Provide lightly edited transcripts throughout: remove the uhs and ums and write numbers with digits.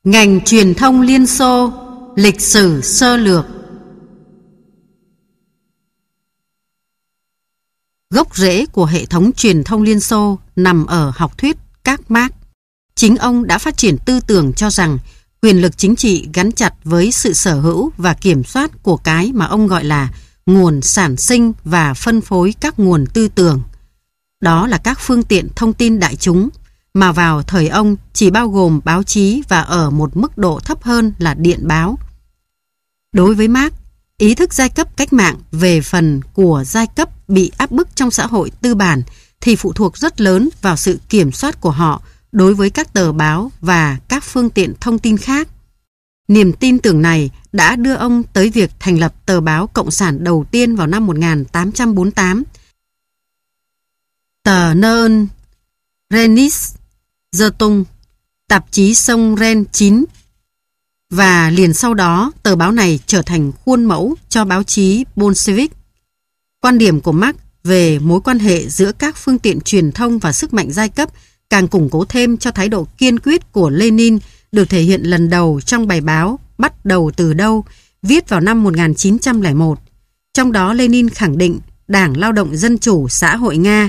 Ngành truyền thông Liên Xô, lịch sử sơ lược. Gốc rễ của hệ thống truyền thông Liên Xô nằm ở học thuyết các Mác. Chính ông đã phát triển tư tưởng cho rằng quyền lực chính trị gắn chặt với sự sở hữu và kiểm soát của cái mà ông gọi là nguồn sản sinh và phân phối các nguồn tư tưởng. Đó là các phương tiện thông tin đại chúng, mà vào thời ông chỉ bao gồm báo chí và ở một mức độ thấp hơn là điện báo. Đối với Mác, ý thức giai cấp cách mạng về phần của giai cấp bị áp bức trong xã hội tư bản thì phụ thuộc rất lớn vào sự kiểm soát của họ đối với các tờ báo và các phương tiện thông tin khác. Niềm tin tưởng này đã đưa ông tới việc thành lập tờ báo Cộng sản đầu tiên vào năm 1848. Tờ Neuen Rennis Zeitung, tạp chí sông Ren 9, và liền sau đó tờ báo này trở thành khuôn mẫu cho báo chí Bolshevik. Quan điểm của Marx về mối quan hệ giữa các phương tiện truyền thông và sức mạnh giai cấp càng củng cố thêm cho thái độ kiên quyết của Lenin được thể hiện lần đầu trong bài báo Bắt đầu từ đâu, viết vào năm 1901. Trong đó Lenin khẳng định Đảng Lao động Dân chủ Xã hội Nga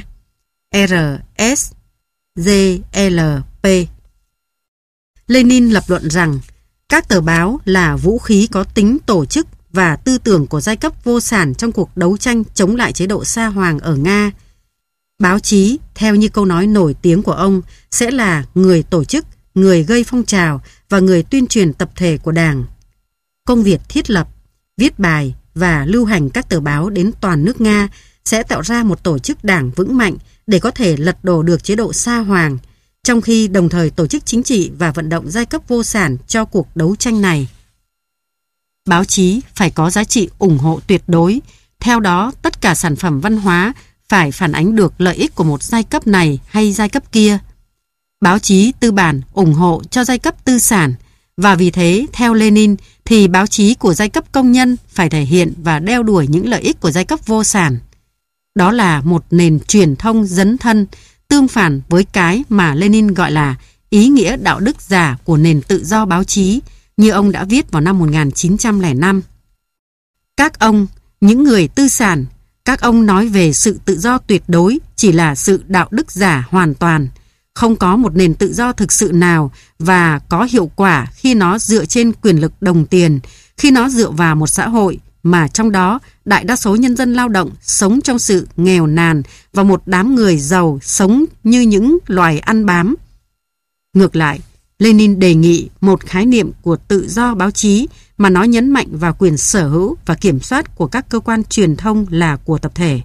RSGLP. Lenin lập luận rằng các tờ báo là vũ khí có tính tổ chức và tư tưởng của giai cấp vô sản trong cuộc đấu tranh chống lại chế độ Sa Hoàng ở Nga. Báo chí, theo như câu nói nổi tiếng của ông, sẽ là người tổ chức, người gây phong trào và người tuyên truyền tập thể của Đảng. Công việc thiết lập, viết bài và lưu hành các tờ báo đến toàn nước Nga sẽ tạo ra một tổ chức đảng vững mạnh để có thể lật đổ được chế độ Sa Hoàng, trong khi đồng thời tổ chức chính trị và vận động giai cấp vô sản cho cuộc đấu tranh này. Báo chí phải có giá trị ủng hộ tuyệt đối, theo đó tất cả sản phẩm văn hóa phải phản ánh được lợi ích của một giai cấp này hay giai cấp kia. Báo chí tư bản ủng hộ cho giai cấp tư sản, và vì thế, theo Lenin, thì báo chí của giai cấp công nhân phải thể hiện và đeo đuổi những lợi ích của giai cấp vô sản. Đó là một nền truyền thông dấn thân, tương phản với cái mà Lenin gọi là ý nghĩa đạo đức giả của nền tự do báo chí, như ông đã viết vào năm 1905. Các ông, những người tư sản, các ông nói về sự tự do tuyệt đối chỉ là sự đạo đức giả hoàn toàn. Không có một nền tự do thực sự nào và có hiệu quả khi nó dựa trên quyền lực đồng tiền, khi nó dựa vào một xã hội mà trong đó đại đa số nhân dân lao động sống trong sự nghèo nàn và một đám người giàu sống như những loài ăn bám. Ngược lại, Lenin đề nghị một khái niệm của tự do báo chí mà nó nhấn mạnh vào quyền sở hữu và kiểm soát của các cơ quan truyền thông là của tập thể.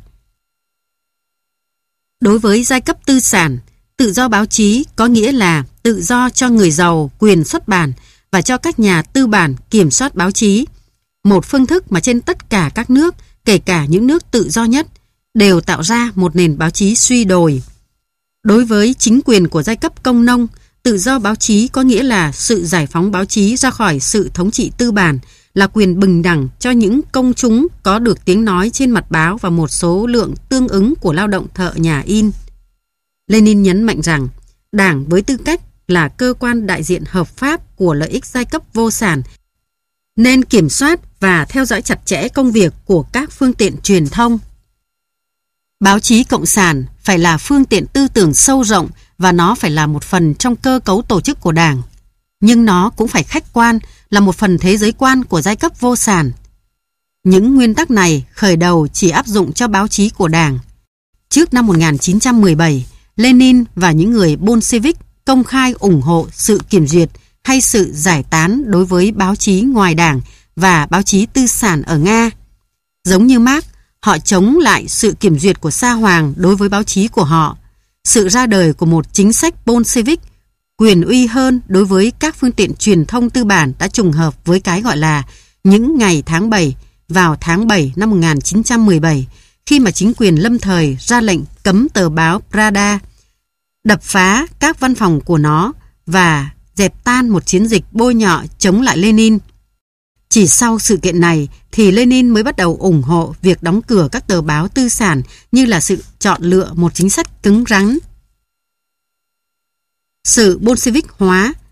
Đối với giai cấp tư sản, tự do báo chí có nghĩa là tự do cho người giàu quyền xuất bản và cho các nhà tư bản kiểm soát báo chí. Một phương thức mà trên tất cả các nước, kể cả những nước tự do nhất, đều tạo ra một nền báo chí suy đồi. Đối với chính quyền của giai cấp công nông, tự do báo chí có nghĩa là sự giải phóng báo chí ra khỏi sự thống trị tư bản, là quyền bình đẳng cho những công chúng có được tiếng nói trên mặt báo và một số lượng tương ứng của lao động thợ nhà in. Lenin nhấn mạnh rằng Đảng với tư cách là cơ quan đại diện hợp pháp của lợi ích giai cấp vô sản nên kiểm soát và theo dõi chặt chẽ công việc của các phương tiện truyền thông. Báo chí cộng sản phải là phương tiện tư tưởng sâu rộng và nó phải là một phần trong cơ cấu tổ chức của Đảng. Nhưng nó cũng phải khách quan, là một phần thế giới quan của giai cấp vô sản. Những nguyên tắc này khởi đầu chỉ áp dụng cho báo chí của Đảng. Trước năm 1917, Lenin và những người Bolshevik công khai ủng hộ sự kiểm duyệt hay sự giải tán đối với báo chí ngoài Đảng và báo chí tư sản ở Nga. Giống như Marx, họ chống lại sự kiểm duyệt của Sa Hoàng đối với báo chí của họ. Sự ra đời của một chính sách Bolshevik quyền uy hơn đối với các phương tiện truyền thông tư bản đã trùng hợp với cái gọi là những ngày tháng 7 vào tháng 7 năm 1917, khi mà chính quyền lâm thời ra lệnh cấm tờ báo Pravda, đập phá các văn phòng của nó và dẹp tan một chiến dịch bôi nhọ chống lại Lenin. Chỉ sau sự kiện này thì Lenin mới bắt đầu ủng hộ việc đóng cửa các tờ báo tư sản như là sự chọn lựa một chính sách cứng rắn. Sự Bolshevik hóa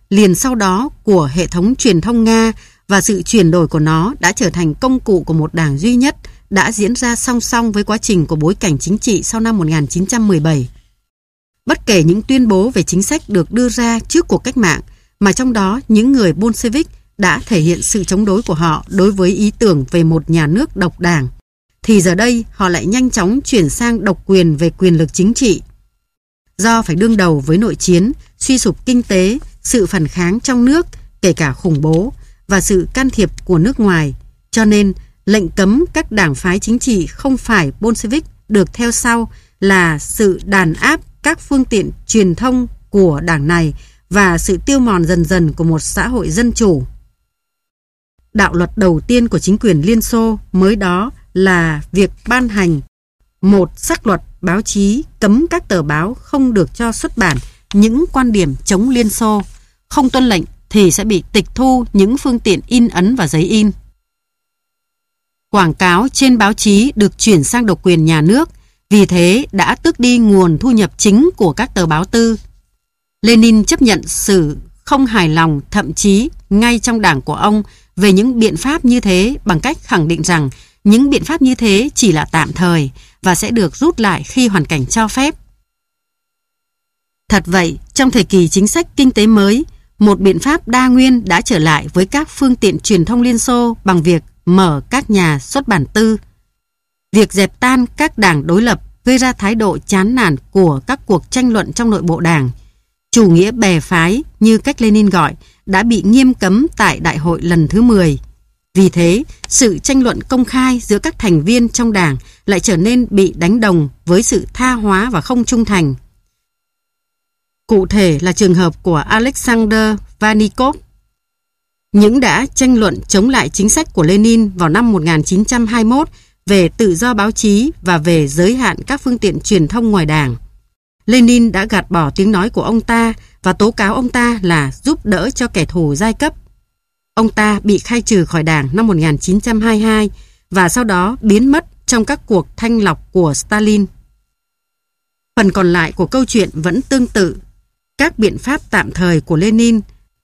liền sau đó của hệ thống truyền thông Nga, và sự chuyển đổi của nó đã trở thành công cụ của một đảng duy nhất, đã diễn ra song song với quá trình của bối cảnh chính trị sau năm 1917. Bất kể những tuyên bố về chính sách được đưa ra trước cuộc cách mạng, mà trong đó những người Bolshevik đã thể hiện sự chống đối của họ đối với ý tưởng về một nhà nước độc đảng, thì giờ đây họ lại nhanh chóng chuyển sang độc quyền về quyền lực chính trị. Do phải đương đầu với nội chiến, suy sụp kinh tế, sự phản kháng trong nước, kể cả khủng bố, và sự can thiệp của nước ngoài, cho nên lệnh cấm các đảng phái chính trị không phải Bolshevik được theo sau là sự đàn áp các phương tiện truyền thông của đảng này và sự tiêu mòn dần dần của một xã hội dân chủ. Đạo luật đầu tiên của chính quyền Liên Xô mới đó là việc ban hành một sắc luật báo chí cấm các tờ báo không được cho xuất bản những quan điểm chống Liên Xô, không tuân lệnh thì sẽ bị tịch thu những phương tiện in ấn và giấy in. Quảng cáo trên báo chí được chuyển sang độc quyền nhà nước, vì thế đã tước đi nguồn thu nhập chính của các tờ báo tư. Lenin chấp nhận sự không hài lòng, thậm chí ngay trong đảng của ông, về những biện pháp như thế bằng cách khẳng định rằng những biện pháp như thế chỉ là tạm thời và sẽ được rút lại khi hoàn cảnh cho phép. Thật vậy, trong thời kỳ chính sách kinh tế mới, một biện pháp đa nguyên đã trở lại với các phương tiện truyền thông Liên Xô bằng việc mở các nhà xuất bản tư. Việc dẹp tan các đảng đối lập gây ra thái độ chán nản của các cuộc tranh luận trong nội bộ đảng. Chủ nghĩa bè phái, như cách Lenin gọi, đã bị nghiêm cấm tại đại hội lần thứ 10. Vì thế, sự tranh luận công khai giữa các thành viên trong đảng lại trở nên bị đánh đồng với sự tha hóa và không trung thành. Cụ thể là trường hợp của Alexander Vanikov. Những đã tranh luận chống lại chính sách của Lenin vào năm 1921 về tự do báo chí và về giới hạn các phương tiện truyền thông ngoài đảng. Lenin đã gạt bỏ tiếng nói của ông ta và tố cáo ông ta là giúp đỡ cho kẻ thù giai cấp. Ông ta bị khai trừ khỏi đảng năm 1922 và sau đó biến mất trong các cuộc thanh lọc của Stalin. Phần còn lại của câu chuyện vẫn tương tự. Các biện pháp tạm thời của Lenin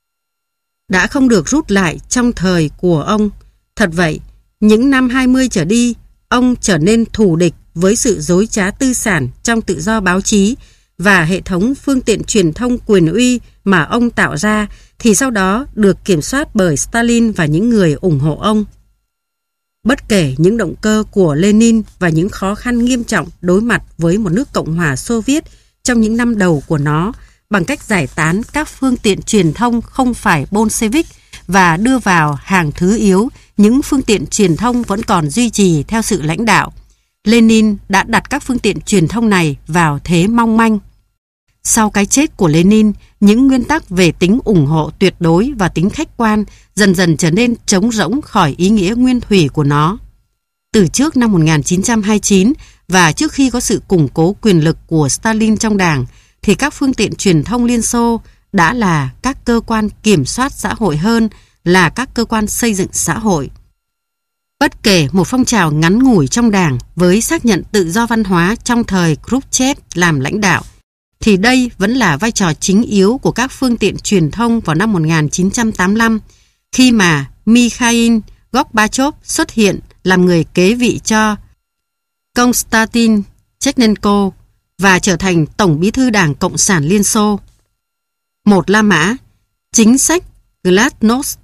đã không được rút lại trong thời của ông. Thật vậy, những năm 20 trở đi, ông trở nên thù địch với sự dối trá tư sản trong tự do báo chí và hệ thống phương tiện truyền thông quyền uy mà ông tạo ra thì sau đó được kiểm soát bởi Stalin và những người ủng hộ ông. Bất kể những động cơ của Lenin và những khó khăn nghiêm trọng đối mặt với một nước Cộng hòa Xô Viết trong những năm đầu của nó bằng cách giải tán các phương tiện truyền thông không phải Bolshevik và đưa vào hàng thứ yếu những phương tiện truyền thông vẫn còn duy trì theo sự lãnh đạo, Lenin đã đặt các phương tiện truyền thông này vào thế mong manh. Sau cái chết của Lenin, những nguyên tắc về tính ủng hộ tuyệt đối và tính khách quan dần dần trở nên trống rỗng khỏi ý nghĩa nguyên thủy của nó. Từ trước năm 1929 và trước khi có sự củng cố quyền lực của Stalin trong đảng, thì các phương tiện truyền thông Liên Xô đã là các cơ quan kiểm soát xã hội hơn là các cơ quan xây dựng xã hội. Bất kể một phong trào ngắn ngủi trong đảng với xác nhận tự do văn hóa trong thời Khrushchev làm lãnh đạo, thì đây vẫn là vai trò chính yếu của các phương tiện truyền thông vào năm 1985, khi mà Mikhail Gorbachev xuất hiện làm người kế vị cho Konstantin Chernenko và trở thành Tổng bí thư Đảng Cộng sản Liên Xô. Một La Mã, chính sách Glasnost.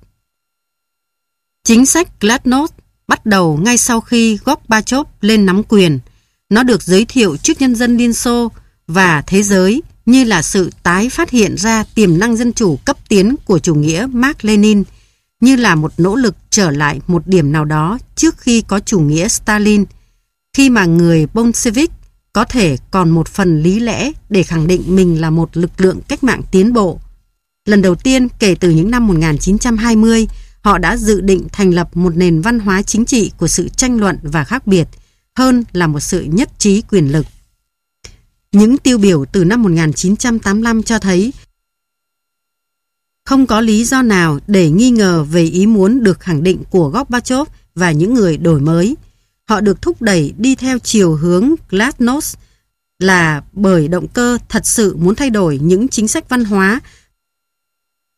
Chính sách Glasnost bắt đầu ngay sau khi Gorbachev lên nắm quyền. Nó được giới thiệu trước nhân dân Liên Xô và thế giới như là sự tái phát hiện ra tiềm năng dân chủ cấp tiến của chủ nghĩa Mác Lênin, như là một nỗ lực trở lại một điểm nào đó trước khi có chủ nghĩa Stalin, khi mà người Bolshevik có thể còn một phần lý lẽ để khẳng định mình là một lực lượng cách mạng tiến bộ. Lần đầu tiên kể từ những năm 1920, họ đã dự định thành lập một nền văn hóa chính trị của sự tranh luận và khác biệt, hơn là một sự nhất trí quyền lực. Những tiêu biểu từ năm 1985 cho thấy không có lý do nào để nghi ngờ về ý muốn được khẳng định của Gorbachev và những người đổi mới. Họ được thúc đẩy đi theo chiều hướng Glasnost là bởi động cơ thật sự muốn thay đổi những chính sách văn hóa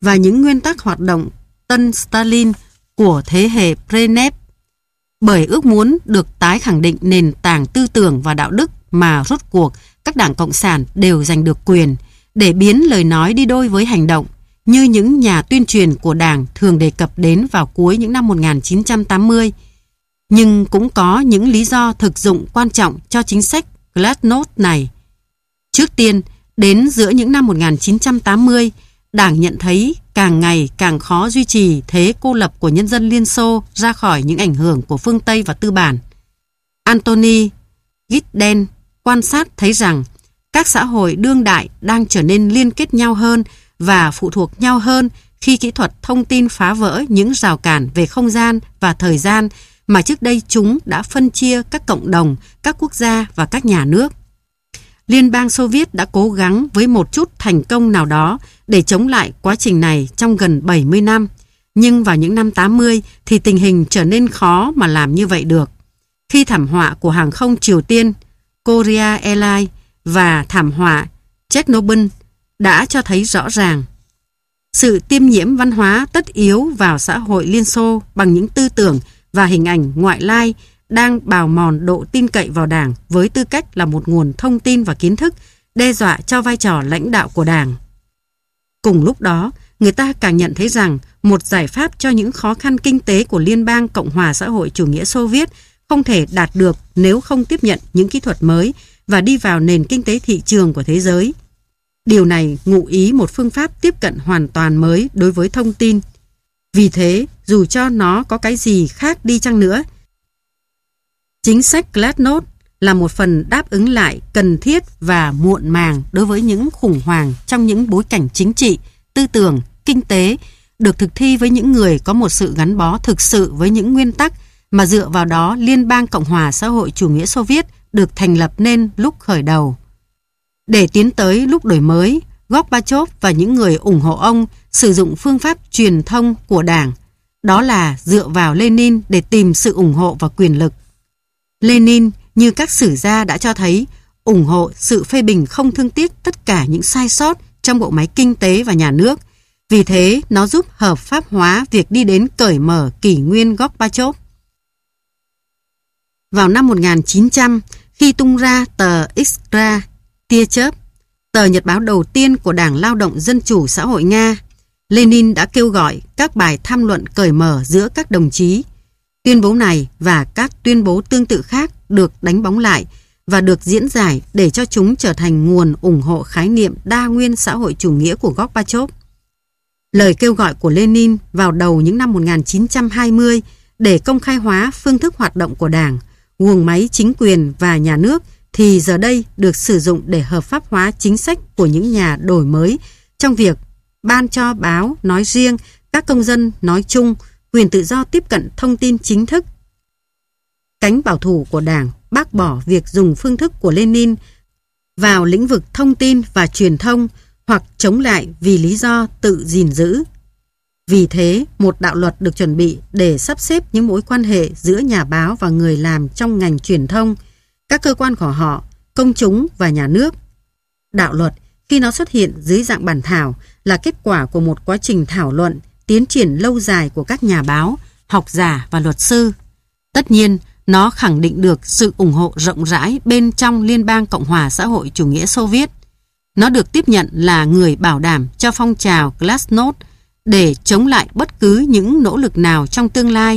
và những nguyên tắc hoạt động tân Stalin của thế hệ Brezhnev, bởi ước muốn được tái khẳng định nền tảng tư tưởng và đạo đức mà rốt cuộc các đảng Cộng sản đều giành được quyền để biến lời nói đi đôi với hành động, như những nhà tuyên truyền của Đảng thường đề cập đến vào cuối những năm 1980. Nhưng cũng có những lý do thực dụng quan trọng cho chính sách Glasnost này. Trước tiên, đến giữa những năm 1980, Đảng nhận thấy càng ngày càng khó duy trì thế cô lập của nhân dân Liên Xô ra khỏi những ảnh hưởng của phương Tây và tư bản. Anthony Giddens quan sát thấy rằng các xã hội đương đại đang trở nên liên kết nhau hơn và phụ thuộc nhau hơn khi kỹ thuật thông tin phá vỡ những rào cản về không gian và thời gian mà trước đây chúng đã phân chia các cộng đồng, các quốc gia và các nhà nước. Liên bang Xô Viết đã cố gắng với một chút thành công nào đó để chống lại quá trình này trong gần 70 năm. Nhưng vào những năm 80 thì tình hình trở nên khó mà làm như vậy được. Khi thảm họa của hàng không Triều Tiên, Korea Airlines và thảm họa Chernobyl đã cho thấy rõ ràng sự tiêm nhiễm văn hóa tất yếu vào xã hội Liên Xô bằng những tư tưởng và hình ảnh ngoại lai đang bào mòn độ tin cậy vào Đảng với tư cách là một nguồn thông tin và kiến thức, đe dọa cho vai trò lãnh đạo của Đảng. Cùng lúc đó, người ta càng nhận thấy rằng một giải pháp cho những khó khăn kinh tế của Liên bang Cộng hòa xã hội chủ nghĩa Xô Viết không thể đạt được nếu không tiếp nhận những kỹ thuật mới và đi vào nền kinh tế thị trường của thế giới. Điều này ngụ ý một phương pháp tiếp cận hoàn toàn mới đối với thông tin. Vì thế, dù cho nó có cái gì khác đi chăng nữa, chính sách Glasnost là một phần đáp ứng lại cần thiết và muộn màng đối với những khủng hoảng trong những bối cảnh chính trị, tư tưởng, kinh tế, được thực thi với những người có một sự gắn bó thực sự với những nguyên tắc mà dựa vào đó Liên bang Cộng hòa xã hội chủ nghĩa Xô Viết được thành lập nên lúc khởi đầu. Để tiến tới lúc đổi mới, Gorbachev và những người ủng hộ ông sử dụng phương pháp truyền thông của Đảng, đó là dựa vào Lenin để tìm sự ủng hộ và quyền lực. Lenin, như các sử gia đã cho thấy, ủng hộ sự phê bình không thương tiếc tất cả những sai sót trong bộ máy kinh tế và nhà nước. Vì thế, nó giúp hợp pháp hóa việc đi đến cởi mở kỷ nguyên Gorbachev. Vào năm 1900, khi tung ra tờ Iskra tia chớp, tờ nhật báo đầu tiên của Đảng Lao động Dân chủ Xã hội Nga, Lenin đã kêu gọi các bài tham luận cởi mở giữa các đồng chí. Tuyên bố này và các tuyên bố tương tự khác được đánh bóng lại và được diễn giải để cho chúng trở thành nguồn ủng hộ khái niệm đa nguyên xã hội chủ nghĩa của Gorbachev. Lời kêu gọi của Lenin vào đầu những năm 1920 để công khai hóa phương thức hoạt động của Đảng, guồng máy chính quyền và nhà nước thì giờ đây được sử dụng để hợp pháp hóa chính sách của những nhà đổi mới trong việc ban cho báo nói riêng, các công dân nói chung, quyền tự do tiếp cận thông tin chính thức. Cánh bảo thủ của Đảng bác bỏ việc dùng phương thức của Lenin vào lĩnh vực thông tin và truyền thông hoặc chống lại vì lý do tự gìn giữ. Vì thế, một đạo luật được chuẩn bị để sắp xếp những mối quan hệ giữa nhà báo và người làm trong ngành truyền thông, các cơ quan của họ, công chúng và nhà nước. Đạo luật, khi nó xuất hiện dưới dạng bản thảo, là kết quả của một quá trình thảo luận, tiến triển lâu dài của các nhà báo, học giả và luật sư. Tất nhiên, nó khẳng định được sự ủng hộ rộng rãi bên trong Liên bang Cộng hòa xã hội chủ nghĩa Xô Viết. Nó được tiếp nhận là người bảo đảm cho phong trào Glasnost để chống lại bất cứ những nỗ lực nào trong tương lai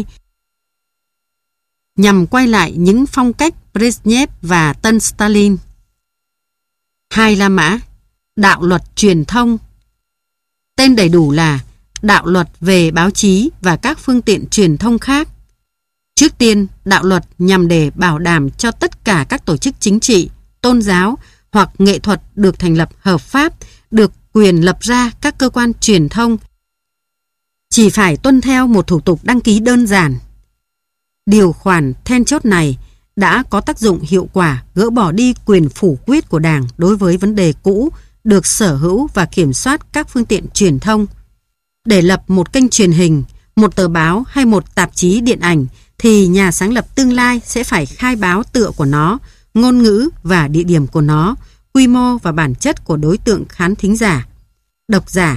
nhằm quay lại những phong cách Brezhnev và tân Stalin. 2 La Mã, đạo luật truyền thông. Tên đầy đủ là đạo luật về báo chí và các phương tiện truyền thông khác. Trước tiên, đạo luật nhằm để bảo đảm cho tất cả các tổ chức chính trị, tôn giáo hoặc nghệ thuật được thành lập hợp pháp, được quyền lập ra các cơ quan truyền thông, chỉ phải tuân theo một thủ tục đăng ký đơn giản. Điều khoản then chốt này đã có tác dụng hiệu quả gỡ bỏ đi quyền phủ quyết của Đảng đối với vấn đề cũ được sở hữu và kiểm soát các phương tiện truyền thông. Để lập một kênh truyền hình, một tờ báo hay một tạp chí điện ảnh thì nhà sáng lập tương lai sẽ phải khai báo tựa của nó, ngôn ngữ và địa điểm của nó, quy mô và bản chất của đối tượng khán thính giả, độc giả,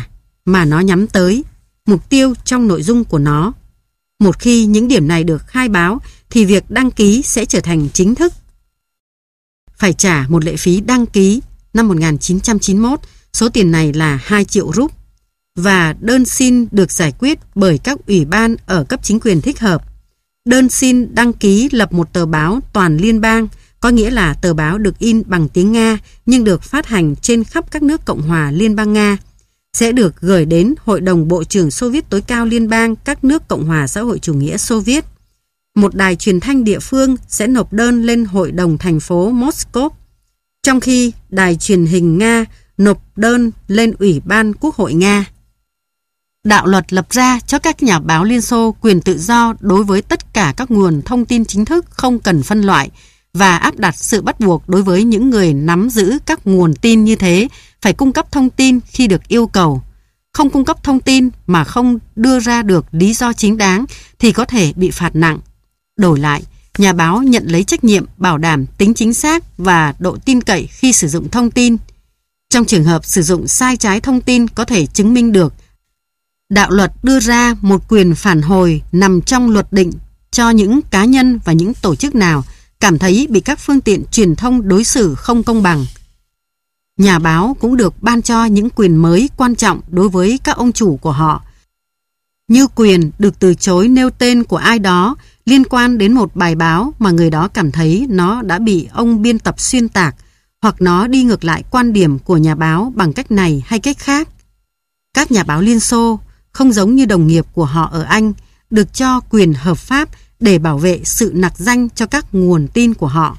mà nó nhắm tới, mục tiêu trong nội dung của nó. Một khi những điểm này được khai báo thì việc đăng ký sẽ trở thành chính thức. Phải trả một lệ phí đăng ký năm 1991, số tiền này là 2 triệu rúp, và đơn xin được giải quyết bởi các ủy ban ở cấp chính quyền thích hợp. Đơn xin đăng ký lập một tờ báo toàn liên bang, có nghĩa là tờ báo được in bằng tiếng Nga nhưng được phát hành trên khắp các nước Cộng hòa Liên bang Nga, sẽ được gửi đến Hội đồng Bộ trưởng Xô Viết tối cao liên bang các nước Cộng hòa xã hội chủ nghĩa Xô Viết. Một đài truyền thanh địa phương sẽ nộp đơn lên Hội đồng thành phố Moscow, trong khi đài truyền hình Nga nộp đơn lên Ủy ban Quốc hội Nga. Đạo luật lập ra cho các nhà báo Liên Xô quyền tự do đối với tất cả các nguồn thông tin chính thức không cần phân loại, và áp đặt sự bắt buộc đối với những người nắm giữ các nguồn tin như thế phải cung cấp thông tin khi được yêu cầu. Không cung cấp thông tin mà không đưa ra được lý do chính đáng thì có thể bị phạt nặng. Đổi lại, nhà báo nhận lấy trách nhiệm bảo đảm tính chính xác và độ tin cậy khi sử dụng thông tin. Trong trường hợp sử dụng sai trái thông tin có thể chứng minh được, đạo luật đưa ra một quyền phản hồi nằm trong luật định cho những cá nhân và những tổ chức nào cảm thấy bị các phương tiện truyền thông đối xử không công bằng. Nhà báo cũng được ban cho những quyền mới quan trọng đối với các ông chủ của họ, như quyền được từ chối nêu tên của ai đó liên quan đến một bài báo mà người đó cảm thấy nó đã bị ông biên tập xuyên tạc, hoặc nó đi ngược lại quan điểm của nhà báo bằng cách này hay cách khác. Các nhà báo Liên Xô, không giống như đồng nghiệp của họ ở Anh, được cho quyền hợp pháp để bảo vệ sự nặc danh cho các nguồn tin của họ.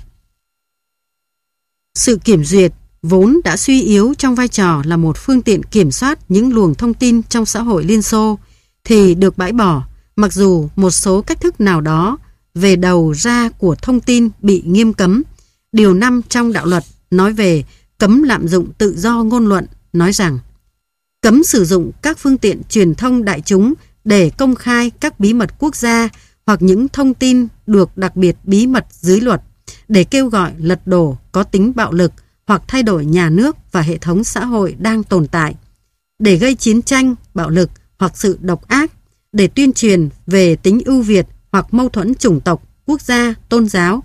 Sự kiểm duyệt vốn đã suy yếu trong vai trò là một phương tiện kiểm soát những luồng thông tin trong xã hội Liên Xô thì được bãi bỏ, mặc dù một số cách thức nào đó về đầu ra của thông tin bị nghiêm cấm. Điều 5 trong đạo luật nói về cấm lạm dụng tự do ngôn luận, nói rằng cấm sử dụng các phương tiện truyền thông đại chúng để công khai các bí mật quốc gia hoặc những thông tin được đặc biệt bí mật dưới luật, để kêu gọi lật đổ có tính bạo lực hoặc thay đổi nhà nước và hệ thống xã hội đang tồn tại, để gây chiến tranh, bạo lực hoặc sự độc ác, để tuyên truyền về tính ưu việt hoặc mâu thuẫn chủng tộc, quốc gia, tôn giáo,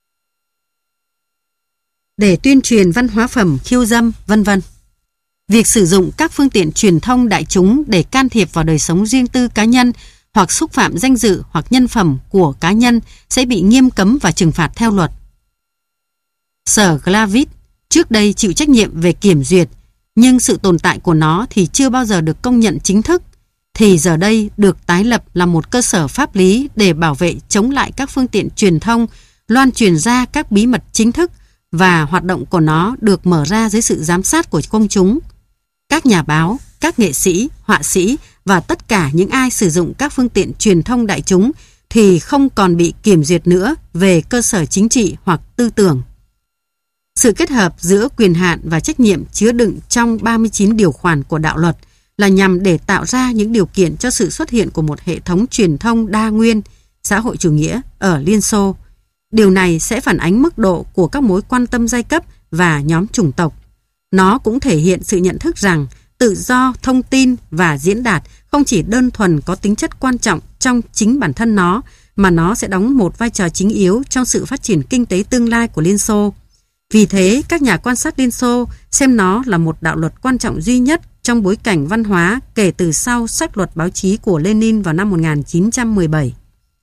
để tuyên truyền văn hóa phẩm khiêu dâm, vân vân. Việc sử dụng các phương tiện truyền thông đại chúng để can thiệp vào đời sống riêng tư cá nhân hoặc xúc phạm danh dự hoặc nhân phẩm của cá nhân sẽ bị nghiêm cấm và trừng phạt theo luật. Sở Glavis trước đây chịu trách nhiệm về kiểm duyệt, nhưng sự tồn tại của nó thì chưa bao giờ được công nhận chính thức, thì giờ đây được tái lập là một cơ sở pháp lý để bảo vệ chống lại các phương tiện truyền thông loan truyền ra các bí mật chính thức, và hoạt động của nó được mở ra dưới sự giám sát của công chúng. Các nhà báo, các nghệ sĩ, họa sĩ và tất cả những ai sử dụng các phương tiện truyền thông đại chúng thì không còn bị kiểm duyệt nữa về cơ sở chính trị hoặc tư tưởng. Sự kết hợp giữa quyền hạn và trách nhiệm chứa đựng trong 39 điều khoản của đạo luật là nhằm để tạo ra những điều kiện cho sự xuất hiện của một hệ thống truyền thông đa nguyên, xã hội chủ nghĩa ở Liên Xô. Điều này sẽ phản ánh mức độ của các mối quan tâm giai cấp và nhóm chủng tộc. Nó cũng thể hiện sự nhận thức rằng tự do thông tin và diễn đạt không chỉ đơn thuần có tính chất quan trọng trong chính bản thân nó, mà nó sẽ đóng một vai trò chính yếu trong sự phát triển kinh tế tương lai của Liên Xô. Vì thế, các nhà quan sát Liên Xô xem nó là một đạo luật quan trọng duy nhất trong bối cảnh văn hóa kể từ sau sách luật báo chí của Lenin vào năm 1917.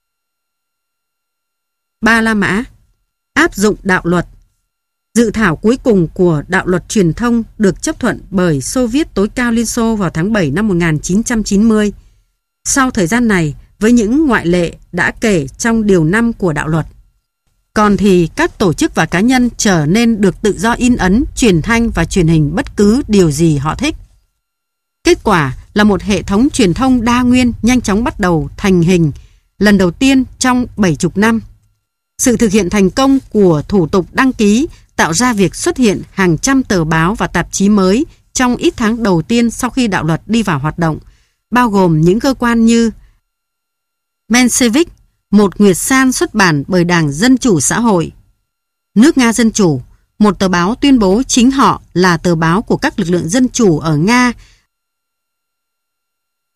Ba La Mã áp dụng đạo luật. Dự thảo cuối cùng của đạo luật truyền thông được chấp thuận bởi Xô Viết tối cao Liên Xô vào tháng 7 năm 1990. Sau thời gian này, với những ngoại lệ đã kể trong điều 5 của đạo luật, còn thì các tổ chức và cá nhân trở nên được tự do in ấn, truyền thanh và truyền hình bất cứ điều gì họ thích. Kết quả là một hệ thống truyền thông đa nguyên nhanh chóng bắt đầu thành hình, lần đầu tiên trong 70 năm. Sự thực hiện thành công của thủ tục đăng ký tạo ra việc xuất hiện hàng trăm tờ báo và tạp chí mới trong ít tháng đầu tiên sau khi đạo luật đi vào hoạt động, bao gồm những cơ quan như Menshevik, một nguyệt san xuất bản bởi Đảng Dân Chủ Xã hội; Nước Nga Dân Chủ, một tờ báo tuyên bố chính họ là tờ báo của các lực lượng dân chủ ở Nga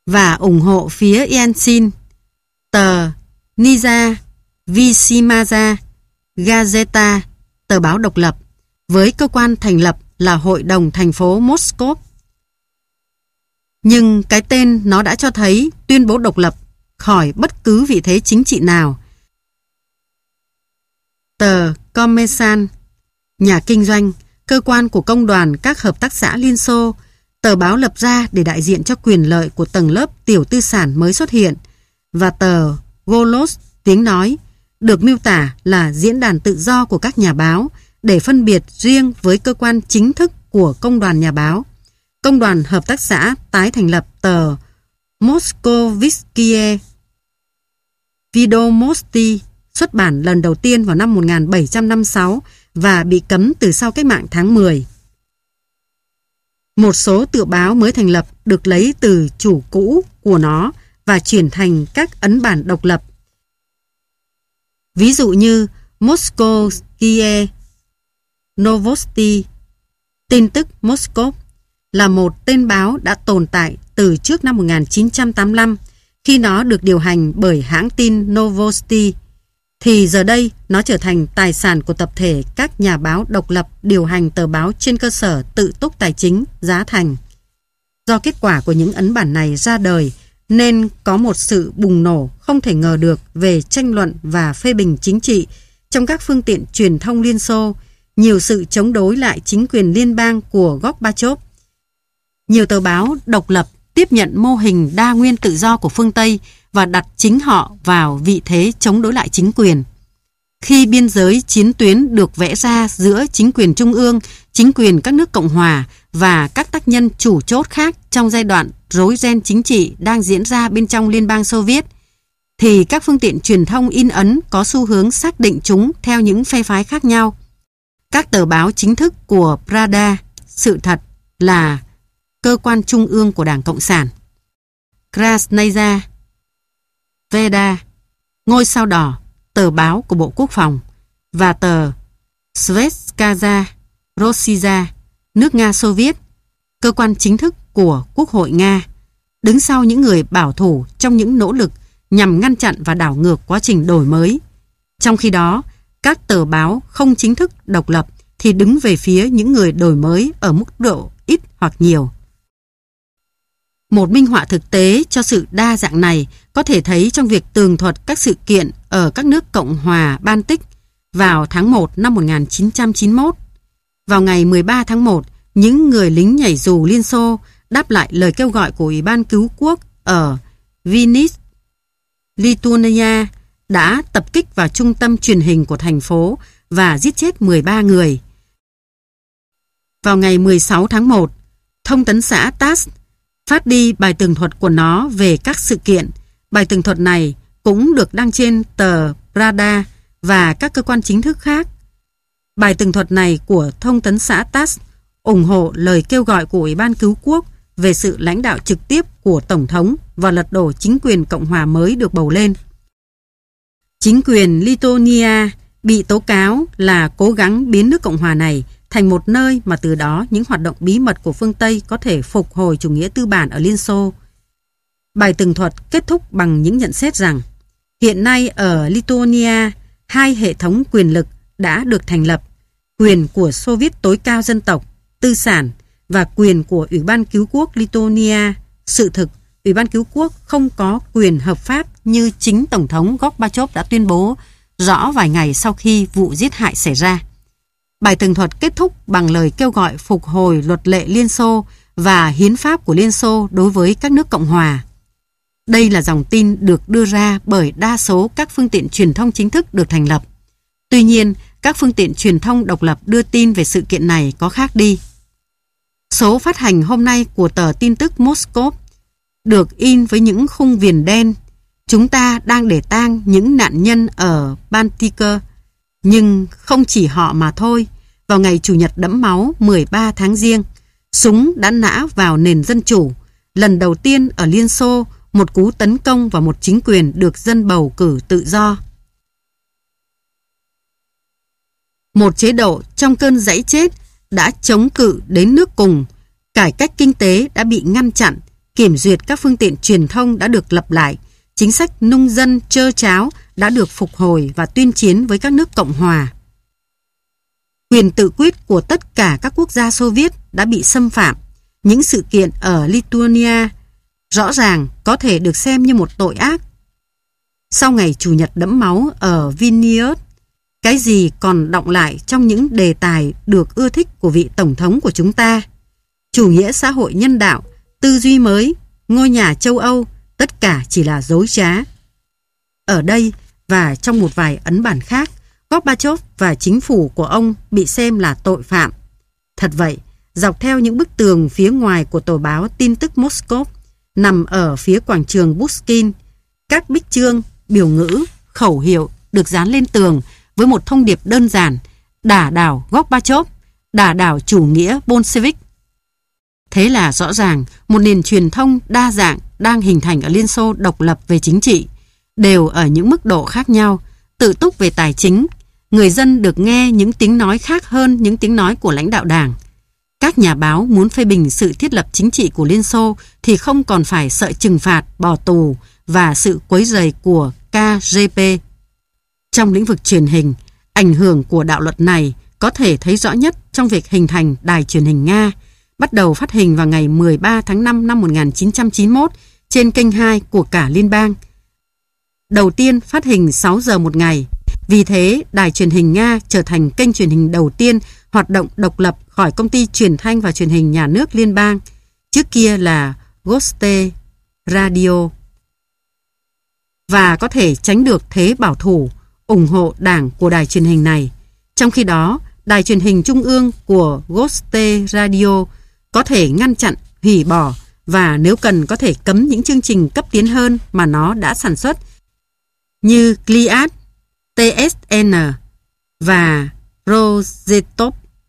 và ủng hộ phía Yeltsin. Tờ Niza Vyshimaya Gazeta, tờ báo độc lập, với cơ quan thành lập là Hội đồng thành phố Moscow. Nhưng cái tên nó đã cho thấy tuyên bố độc lập khỏi bất cứ vị thế chính trị nào. Tờ Kommersant, nhà kinh doanh, cơ quan của công đoàn các hợp tác xã Liên Xô, tờ báo lập ra để đại diện cho quyền lợi của tầng lớp tiểu tư sản mới xuất hiện, và tờ Golos, tiếng nói, được miêu tả là diễn đàn tự do của các nhà báo để phân biệt riêng với cơ quan chính thức của công đoàn nhà báo. Công đoàn hợp tác xã tái thành lập tờ Moskovskie Vedomosti, xuất bản lần đầu tiên vào năm 1756 và bị cấm từ sau cách mạng tháng 10. Một số tựa báo mới thành lập được lấy từ chủ cũ của nó và chuyển thành các ấn bản độc lập. Ví dụ như Moskovskie Novosti, tin tức Moscow, là một tên báo đã tồn tại từ trước năm 1985 khi nó được điều hành bởi hãng tin Novosti, thì giờ đây nó trở thành tài sản của tập thể các nhà báo độc lập điều hành tờ báo trên cơ sở tự túc tài chính, giá thành. Do kết quả của những ấn bản này ra đời nên có một sự bùng nổ không thể ngờ được về tranh luận và phê bình chính trị trong các phương tiện truyền thông Liên Xô, nhiều sự chống đối lại chính quyền liên bang của Gorbachev. Nhiều tờ báo độc lập tiếp nhận mô hình đa nguyên tự do của phương Tây và đặt chính họ vào vị thế chống đối lại chính quyền. Khi biên giới chiến tuyến được vẽ ra giữa chính quyền trung ương, chính quyền các nước Cộng hòa và các tác nhân chủ chốt khác trong giai đoạn rối ren chính trị đang diễn ra bên trong Liên bang Xô Viết, thì các phương tiện truyền thông in ấn có xu hướng xác định chúng theo những phe phái khác nhau. Các tờ báo chính thức của Pravda, Sự thật, là cơ quan trung ương của Đảng Cộng sản, Krasnaya Veda, Ngôi sao đỏ, tờ báo của Bộ Quốc phòng, và tờ Svetskaya Rossiya, nước Nga Xô Viết, cơ quan chính thức của Quốc hội Nga, đứng sau những người bảo thủ trong những nỗ lực nhằm ngăn chặn và đảo ngược quá trình đổi mới. Trong khi đó, các tờ báo không chính thức độc lập thì đứng về phía những người đổi mới ở mức độ ít hoặc nhiều. Một minh họa thực tế cho sự đa dạng này có thể thấy trong việc tường thuật các sự kiện ở các nước Cộng hòa Baltic vào tháng 1 năm 1991. Vào ngày 13 tháng 1, những người lính nhảy dù Liên Xô đáp lại lời kêu gọi của Ủy ban Cứu quốc ở Vilnius, Lithuania, đã tập kích vào trung tâm truyền hình của thành phố và giết chết 13 người. Vào ngày 16 tháng 1, thông tấn xã TASS phát đi bài tường thuật của nó về các sự kiện. Bài tường thuật này cũng được đăng trên tờ Pravda và các cơ quan chính thức khác. Bài tường thuật này của thông tấn xã TASS ủng hộ lời kêu gọi của Ủy ban Cứu quốc về sự lãnh đạo trực tiếp của Tổng thống và lật đổ chính quyền Cộng hòa mới được bầu lên. Chính quyền Lithuania bị tố cáo là cố gắng biến nước Cộng hòa này thành một nơi mà từ đó những hoạt động bí mật của phương Tây có thể phục hồi chủ nghĩa tư bản ở Liên Xô. Bài tường thuật kết thúc bằng những nhận xét rằng hiện nay ở Lithuania, hai hệ thống quyền lực đã được thành lập: quyền của Xô Viết tối cao dân tộc, tư sản, và quyền của Ủy ban Cứu quốc Lithuania. Sự thực, Ủy ban Cứu quốc không có quyền hợp pháp như chính Tổng thống Gorbachev đã tuyên bố rõ vài ngày sau khi vụ giết hại xảy ra. Bài tường thuật kết thúc bằng lời kêu gọi phục hồi luật lệ Liên Xô và hiến pháp của Liên Xô đối với các nước Cộng hòa. Đây là dòng tin được đưa ra bởi đa số các phương tiện truyền thông chính thức được thành lập. Tuy nhiên, các phương tiện truyền thông độc lập đưa tin về sự kiện này có khác đi. Số phát hành hôm nay của tờ tin tức Moscow được in với những khung viền đen. Chúng ta đang để tang những nạn nhân ở Baltica. Nhưng không chỉ họ mà thôi. Vào ngày Chủ nhật đẫm máu 13 tháng Giêng, súng đã nã vào nền dân chủ. Lần đầu tiên ở Liên Xô, một cú tấn công vào một chính quyền được dân bầu cử tự do. Một chế độ trong cơn giãy chết đã chống cự đến nước cùng. Cải cách kinh tế đã bị ngăn chặn. kiểm duyệt các phương tiện truyền thông đã được lập lại, chính sách nông dân trơ tráo đã được phục hồi và tuyên chiến với các nước Cộng hòa. Quyền tự quyết của tất cả các quốc gia Xô Viết đã bị xâm phạm. Những sự kiện ở Lithuania rõ ràng có thể được xem như một tội ác. Sau ngày Chủ nhật đẫm máu ở Vilnius, cái gì còn đọng lại trong những đề tài được ưa thích của vị Tổng thống của chúng ta? Chủ nghĩa xã hội nhân đạo, tư duy mới, ngôi nhà châu Âu, tất cả chỉ là dối trá. Ở đây và trong một vài ấn bản khác, Gorbachev và chính phủ của ông bị xem là tội phạm. Thật vậy, dọc theo những bức tường phía ngoài của tờ báo tin tức Moscow, nằm ở phía quảng trường Pushkin, các bích chương, biểu ngữ, khẩu hiệu được dán lên tường với một thông điệp đơn giản: đả đảo Gorbachev, đả đảo chủ nghĩa Bolshevik. Thế là rõ ràng một nền truyền thông đa dạng đang hình thành ở Liên Xô độc lập về chính trị, đều ở những mức độ khác nhau, tự túc về tài chính. Người dân được nghe những tiếng nói khác hơn những tiếng nói của lãnh đạo đảng. Các nhà báo muốn phê bình sự thiết lập chính trị của Liên Xô thì không còn phải sợ trừng phạt, bỏ tù và sự quấy rầy của KGB. Trong lĩnh vực truyền hình, ảnh hưởng của đạo luật này có thể thấy rõ nhất trong việc hình thành đài truyền hình Nga, bắt đầu phát hình vào ngày 13 tháng 5 năm 1991 trên kênh 2 của cả liên bang. Đầu tiên phát hình 6 giờ một ngày. Vì thế, đài truyền hình Nga trở thành kênh truyền hình đầu tiên hoạt động độc lập khỏi công ty truyền thanh và truyền hình nhà nước liên bang, trước kia là Goste Radio, và có thể tránh được thế bảo thủ, ủng hộ đảng của đài truyền hình này. Trong khi đó, đài truyền hình trung ương của Goste Radio có thể ngăn chặn, hủy bỏ và nếu cần có thể cấm những chương trình cấp tiến hơn mà nó đã sản xuất, như Gliad, TSN và Rozetov